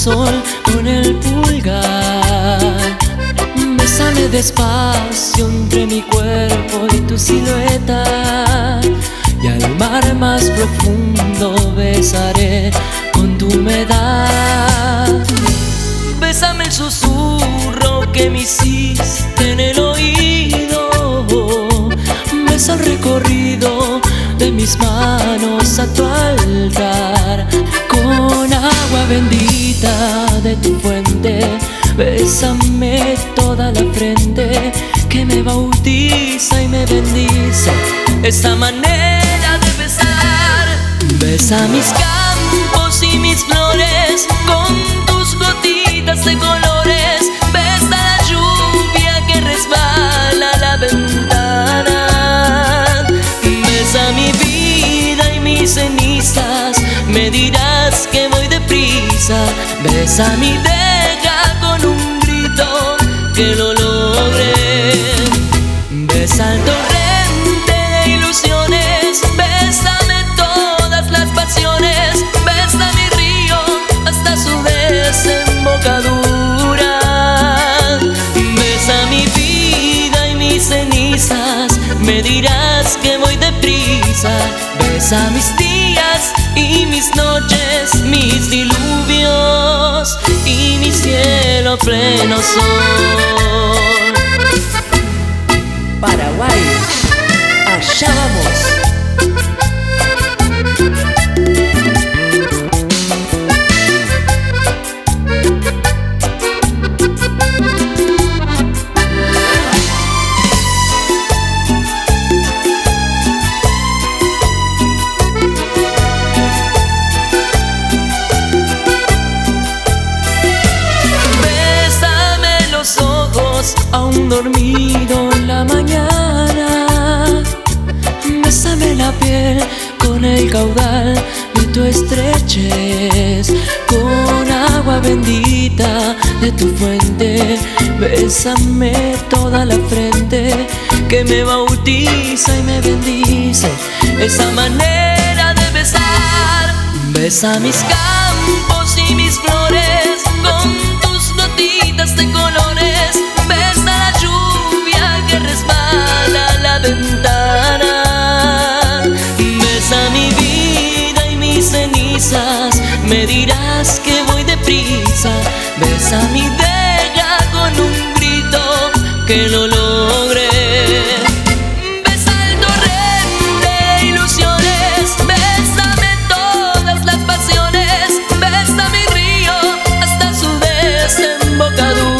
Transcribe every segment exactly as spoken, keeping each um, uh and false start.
sol con el pulgar. Bésame despacio entre mi cuerpo y tu silueta, y al mar más profundo besaré con tu humedad. Bésame el susurro que me hiciste en el oído, besa el recorrido de mis manos a tu altar. Con agua bendita de tu fuente, bésame toda la frente, que me bautiza y me bendice esa manera de besar. Besa mis campos y mis flores con tus gotitas de colores. Besa la lluvia que resbala a la ventana. Besa mi vida y mis cenizas, me dirás que voy deprisa. Besa mi deja con un grito, que lo logré. Besa el torrente de ilusiones, bésame todas las pasiones. Besa mi río hasta su desembocadura. Besa mi vida y mis cenizas, me dirás que voy deprisa. Besa mis días y mis noches, mis diluvios y mi cielo a pleno sol. Paraguay, allá vamos. Aún dormido en la mañana, bésame la piel con el caudal de tu estrechez. Con agua bendita de tu fuente, bésame toda la frente, que me bautiza y me bendice esa manera de besar. Besa mis campos y mis flores con tus gotitas de colores. Besa la lluvia que resbala a la ventana. Besa mi vida y mis cenizas, me dirás que voy deprisa. Besa mi deja con un grito, que lo logré. Besa el torrente de ilusiones, bésame todas las pasiones. Besa mi río hasta su desembocadura.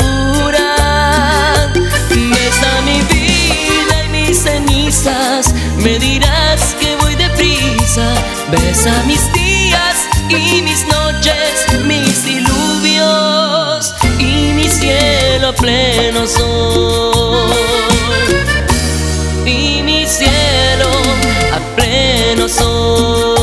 Me dirás que voy deprisa. Besa mis días y mis noches, mis diluvios y mi cielo a pleno sol. Y mi cielo a pleno sol.